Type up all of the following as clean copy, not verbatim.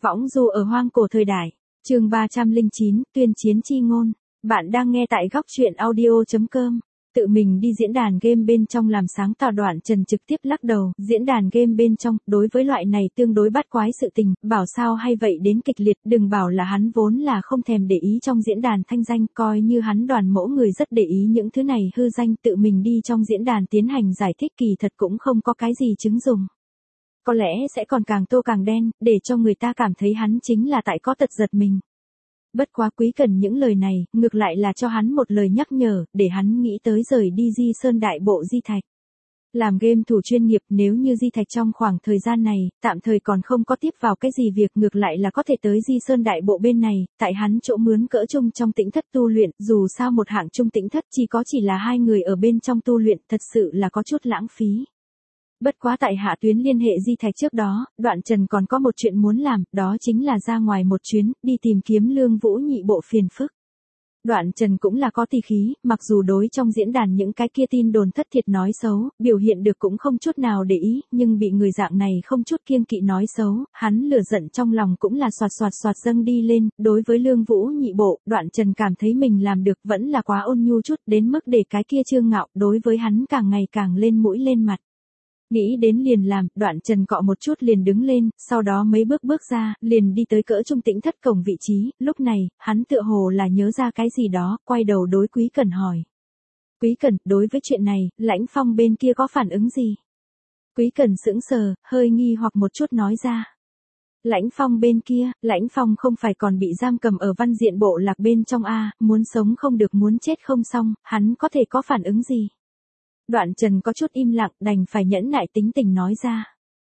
Võng du ở hoang cổ thời đại. Chương 309, tuyên chiến chi ngôn. Bạn đang nghe tại góc truyện audio.com. Tự mình đi diễn đàn game bên trong làm sáng tạo. Đoạn Trần trực tiếp lắc đầu. Diễn đàn game bên trong, đối với loại này tương đối bắt quái sự tình, bảo sao hay vậy đến kịch liệt. Đừng bảo là hắn vốn là không thèm để ý trong diễn đàn thanh danh, coi như hắn Đoàn Mỗ người rất để ý những thứ này hư danh. Tự mình đi trong diễn đàn tiến hành giải thích kỳ thật cũng không có cái gì chứng dùng. Có lẽ sẽ còn càng tô càng đen, để cho người ta cảm thấy hắn chính là tại có tật giật mình. Bất quá Quý Cần những lời này, ngược lại là cho hắn một lời nhắc nhở, để hắn nghĩ tới rời đi Di Sơn Đại Bộ Di Thạch. Làm game thủ chuyên nghiệp, nếu như Di Thạch trong khoảng thời gian này, tạm thời còn không có tiếp vào cái gì việc, ngược lại là có thể tới Di Sơn Đại Bộ bên này, tại hắn chỗ mướn cỡ chung trong tĩnh thất tu luyện, dù sao một hạng chung tĩnh thất chỉ là hai người ở bên trong tu luyện, thật sự là có chút lãng phí. Bất quá tại hạ tuyến liên hệ Di Thạch trước đó, Đoạn Trần còn có một chuyện muốn làm, đó chính là ra ngoài một chuyến, đi tìm kiếm Lương Vũ Nhị Bộ phiền phức. Đoạn Trần cũng là có tỳ khí, mặc dù đối trong diễn đàn những cái kia tin đồn thất thiệt nói xấu, biểu hiện được cũng không chút nào để ý, nhưng bị người dạng này không chút kiêng kỵ nói xấu, hắn lửa giận trong lòng cũng là xoạt dâng đi lên. Đối với Lương Vũ Nhị Bộ, Đoạn Trần cảm thấy mình làm được vẫn là quá ôn nhu chút, đến mức để cái kia Trương Ngạo đối với hắn càng ngày càng lên mũi lên mặt. Nghĩ đến liền làm, Đoạn Trần cọ một chút liền đứng lên, sau đó mấy bước ra, liền đi tới cỡ trung tĩnh thất cổng vị trí. Lúc này, hắn tựa hồ là nhớ ra cái gì đó, quay đầu đối Quý Cần hỏi. Quý Cần, đối với chuyện này, Lãnh Phong bên kia có phản ứng gì? Quý Cần sững sờ, hơi nghi hoặc một chút nói ra. Lãnh Phong bên kia, Lãnh Phong không phải còn bị giam cầm ở Văn Diện Bộ Lạc bên trong a, muốn sống không được muốn chết không xong, hắn có thể có phản ứng gì? Đoạn Trần có chút im lặng, đành phải nhẫn nại tính tình nói ra.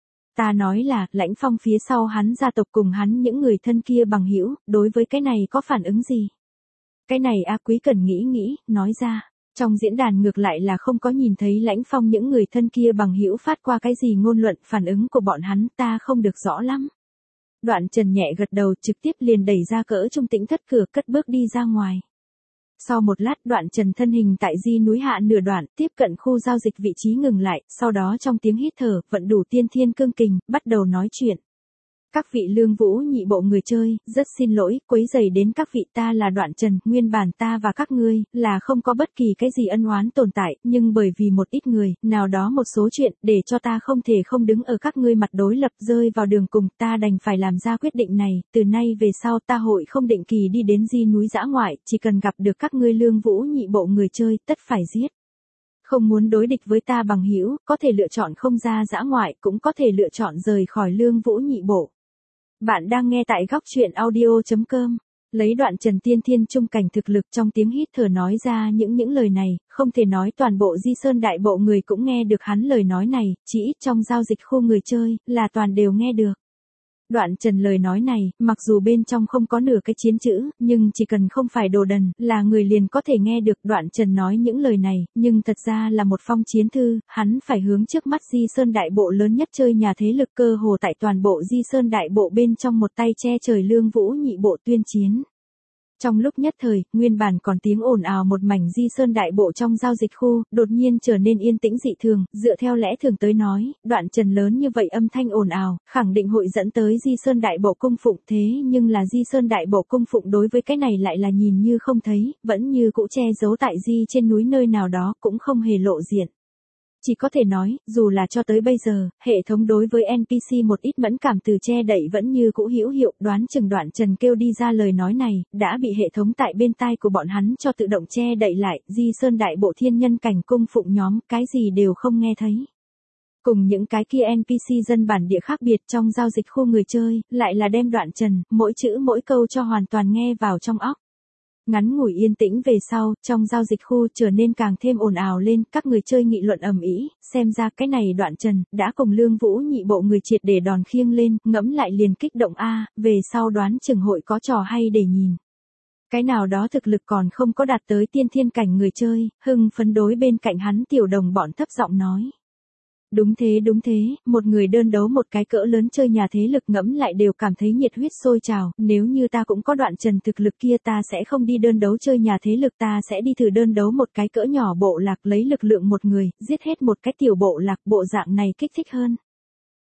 Ta nói là, Lãnh Phong phía sau hắn gia tộc cùng hắn những người thân kia bằng hữu, đối với cái này có phản ứng gì? Cái này Quý Cần nghĩ, nói ra. Trong diễn đàn ngược lại là không có nhìn thấy Lãnh Phong những người thân kia bằng hữu phát qua cái gì ngôn luận, phản ứng của bọn hắn ta không được rõ lắm. Đoạn Trần nhẹ gật đầu, trực tiếp liền đẩy ra cỡ trung tĩnh thất cửa, cất bước đi ra ngoài. Sau một lát, Đoạn Trần thân hình tại di núi hạ nửa đoạn, tiếp cận khu giao dịch vị trí ngừng lại, sau đó trong tiếng hít thở, vận đủ tiên thiên cương kình, bắt đầu nói chuyện. Các vị Lương Vũ Nhị Bộ người chơi, rất xin lỗi, quấy rầy đến các vị, ta là Đoạn Trần, nguyên bản ta và các ngươi, là không có bất kỳ cái gì ân oán tồn tại, nhưng bởi vì một ít người, nào đó một số chuyện, để cho ta không thể không đứng ở các ngươi mặt đối lập, rơi vào đường cùng, ta đành phải làm ra quyết định này, từ nay về sau ta hội không định kỳ đi đến di núi dã ngoại, chỉ cần gặp được các ngươi Lương Vũ Nhị Bộ người chơi, tất phải giết. Không muốn đối địch với ta bằng hữu, có thể lựa chọn không ra dã ngoại, cũng có thể lựa chọn rời khỏi Lương Vũ Nhị Bộ. Bạn đang nghe tại góc truyện audio.com. Lấy Đoạn Trần tiên thiên trung cảnh thực lực trong tiếng hít thở nói ra những lời này, không thể nói toàn bộ Di Sơn Đại Bộ người cũng nghe được hắn lời nói này, chỉ ít trong giao dịch khu người chơi, là toàn đều nghe được. Đoạn Trần lời nói này, mặc dù bên trong không có nửa cái chiến chữ, nhưng chỉ cần không phải đồ đần, là người liền có thể nghe được. Đoạn Trần nói những lời này, nhưng thật ra là một phong chiến thư, hắn phải hướng trước mắt Di Sơn Đại Bộ lớn nhất chơi nhà thế lực cơ hồ tại toàn bộ Di Sơn Đại Bộ bên trong một tay che trời Lương Vũ Nhị Bộ tuyên chiến. Trong lúc nhất thời, nguyên bản còn tiếng ồn ào một mảnh Di Sơn Đại Bộ trong giao dịch khu, đột nhiên trở nên yên tĩnh dị thường, dựa theo lẽ thường tới nói, Đoạn Trần lớn như vậy âm thanh ồn ào, khẳng định hội dẫn tới Di Sơn Đại Bộ cung phụng, thế nhưng là Di Sơn Đại Bộ cung phụng đối với cái này lại là nhìn như không thấy, vẫn như cũ che giấu tại Di trên núi nơi nào đó, cũng không hề lộ diện. Chỉ có thể nói, dù là cho tới bây giờ, hệ thống đối với NPC một ít mẫn cảm từ che đậy vẫn như cũ hữu hiệu, đoán chừng Đoạn Trần kêu đi ra lời nói này, đã bị hệ thống tại bên tai của bọn hắn cho tự động che đậy lại, Di Sơn Đại Bộ thiên nhân cảnh cung phụng nhóm, cái gì đều không nghe thấy. Cùng những cái kia NPC dân bản địa khác biệt trong giao dịch khu người chơi, lại là đem Đoạn Trần, mỗi chữ mỗi câu cho hoàn toàn nghe vào trong óc. Ngắn ngủi yên tĩnh về sau, trong giao dịch khu trở nên càng thêm ồn ào lên, các người chơi nghị luận ầm ĩ, xem ra cái này Đoạn Trần, đã cùng Lương Vũ Nhị Bộ người triệt để đòn khiêng lên, ngẫm lại liền kích động về sau đoán chừng hội có trò hay để nhìn. Cái nào đó thực lực còn không có đạt tới tiên thiên cảnh người chơi, hưng phấn đối bên cạnh hắn tiểu đồng bọn thấp giọng nói. Đúng thế, một người đơn đấu một cái cỡ lớn chơi nhà thế lực ngẫm lại đều cảm thấy nhiệt huyết sôi trào, nếu như ta cũng có Đoạn Trần thực lực kia ta sẽ không đi đơn đấu chơi nhà thế lực, ta sẽ đi thử đơn đấu một cái cỡ nhỏ bộ lạc, lấy lực lượng một người, giết hết một cái tiểu bộ lạc, bộ dạng này kích thích hơn.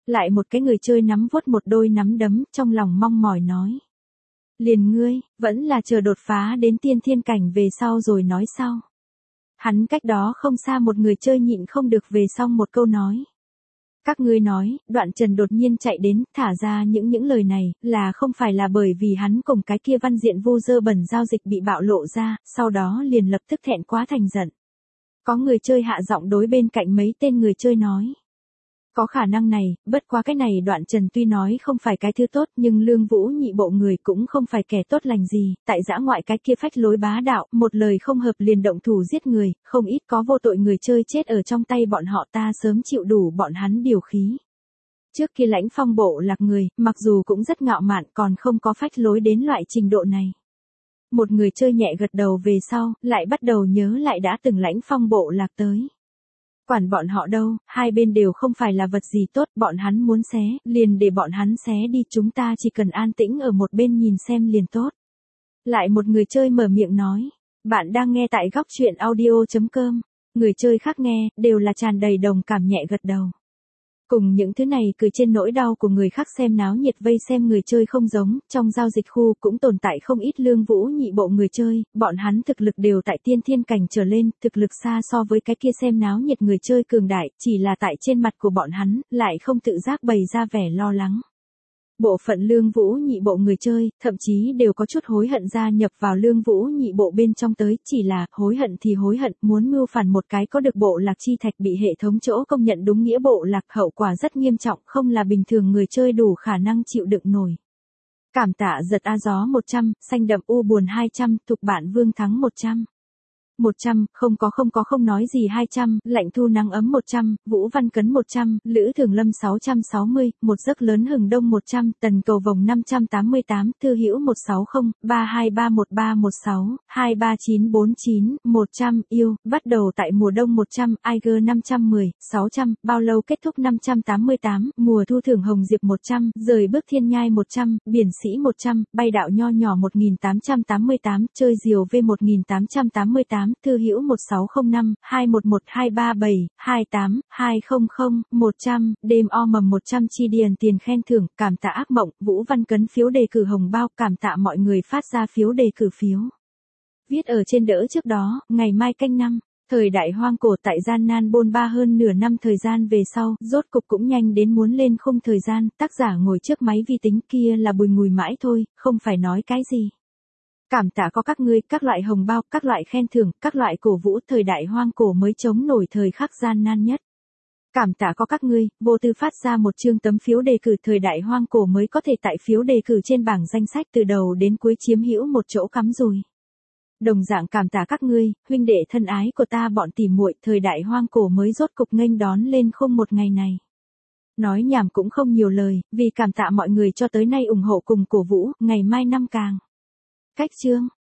Lại một cái người chơi nắm vuốt một đôi nắm đấm, trong lòng mong mỏi nói. Liền ngươi, vẫn là chờ đột phá đến tiên thiên cảnh về sau rồi nói sau. Hắn cách đó không xa một người chơi nhịn không được về xong một câu nói. Các ngươi nói, Đoạn Trần đột nhiên chạy đến, thả ra những lời này, là không phải là bởi vì hắn cùng cái kia văn diện vô dơ bẩn giao dịch bị bạo lộ ra, sau đó liền lập tức thẹn quá thành giận. Có người chơi hạ giọng đối bên cạnh mấy tên người chơi nói. Có khả năng này, bất quá cái này Đoạn Trần tuy nói không phải cái thứ tốt nhưng Lương Vũ Nhị bộ người cũng không phải kẻ tốt lành gì, tại dã ngoại cái kia phách lối bá đạo, một lời không hợp liền động thủ giết người, không ít có vô tội người chơi chết ở trong tay bọn họ, ta sớm chịu đủ bọn hắn điều khí. Trước kia Lãnh Phong bộ lạc người, mặc dù cũng rất ngạo mạn còn không có phách lối đến loại trình độ này. Một người chơi nhẹ gật đầu về sau, lại bắt đầu nhớ lại đã từng Lãnh Phong bộ lạc tới. Quản bọn họ đâu, hai bên đều không phải là vật gì tốt, bọn hắn muốn xé, liền để bọn hắn xé đi, chúng ta chỉ cần an tĩnh ở một bên nhìn xem liền tốt. Lại một người chơi mở miệng nói, bạn đang nghe tại góc truyện audio.com, người chơi khác nghe, đều là tràn đầy đồng cảm nhẹ gật đầu. Cùng những thứ này cười trên nỗi đau của người khác xem náo nhiệt vây xem người chơi không giống, trong giao dịch khu cũng tồn tại không ít Lương Vũ Nhị bộ người chơi, bọn hắn thực lực đều tại tiên thiên cảnh trở lên, thực lực xa so với cái kia xem náo nhiệt người chơi cường đại, chỉ là tại trên mặt của bọn hắn, lại không tự giác bày ra vẻ lo lắng. Bộ phận Lương Vũ Nhị bộ người chơi, thậm chí đều có chút hối hận gia nhập vào Lương Vũ Nhị bộ bên trong tới, chỉ là, hối hận thì hối hận, muốn mưu phản một cái có được bộ lạc chi thạch bị hệ thống chỗ công nhận đúng nghĩa bộ lạc, hậu quả rất nghiêm trọng, không là bình thường người chơi đủ khả năng chịu đựng nổi. Cảm tạ giật A gió 100, xanh đậm u buồn 200, thục bạn Vương Thắng 100. 100, không nói gì 200, lạnh thu nắng ấm 100, Vũ Văn Cấn 100, Lữ Thường Lâm 660, một giấc lớn hừng đông 100, tần cầu vồng 588, thư hữu 160, 32313116, 23949, 100, yêu, bắt đầu tại mùa đông 100, Iger 510, 600, bao lâu kết thúc 588, mùa thu thưởng hồng diệp 100, rời bước thiên nhai 100, biển sĩ 100, bay đạo nho nhỏ 1888, chơi diều V 1888, thư hữu 1605, 211237, 28, 200, 100, đêm o mầm 100 chi điền tiền khen thưởng, cảm tạ ác mộng, Vũ Văn Cấn phiếu đề cử hồng bao, cảm tạ mọi người phát ra phiếu đề cử phiếu. Viết ở trên đỡ trước đó, ngày mai canh năm, thời đại hoang cổ tại gian nan bôn ba hơn nửa năm thời gian về sau, rốt cục cũng nhanh đến muốn lên khung thời gian, tác giả ngồi trước máy vi tính kia là bùi ngùi mãi thôi, không phải nói cái gì. Cảm tạ có các ngươi, các loại hồng bao, các loại khen thưởng, các loại cổ vũ, thời đại hoang cổ mới chống nổi thời khắc gian nan nhất. Cảm tạ có các ngươi, vô tư phát ra một chương tấm phiếu đề cử, thời đại hoang cổ mới có thể tại phiếu đề cử trên bảng danh sách từ đầu đến cuối chiếm hữu một chỗ cắm rùi. Đồng dạng cảm tạ các ngươi, huynh đệ thân ái của ta bọn tỉ muội, thời đại hoang cổ mới rốt cục nghênh đón lên khung một ngày này. Nói nhảm cũng không nhiều lời, vì cảm tạ mọi người cho tới nay ủng hộ cùng cổ vũ, ngày mai năm càng. Cách chương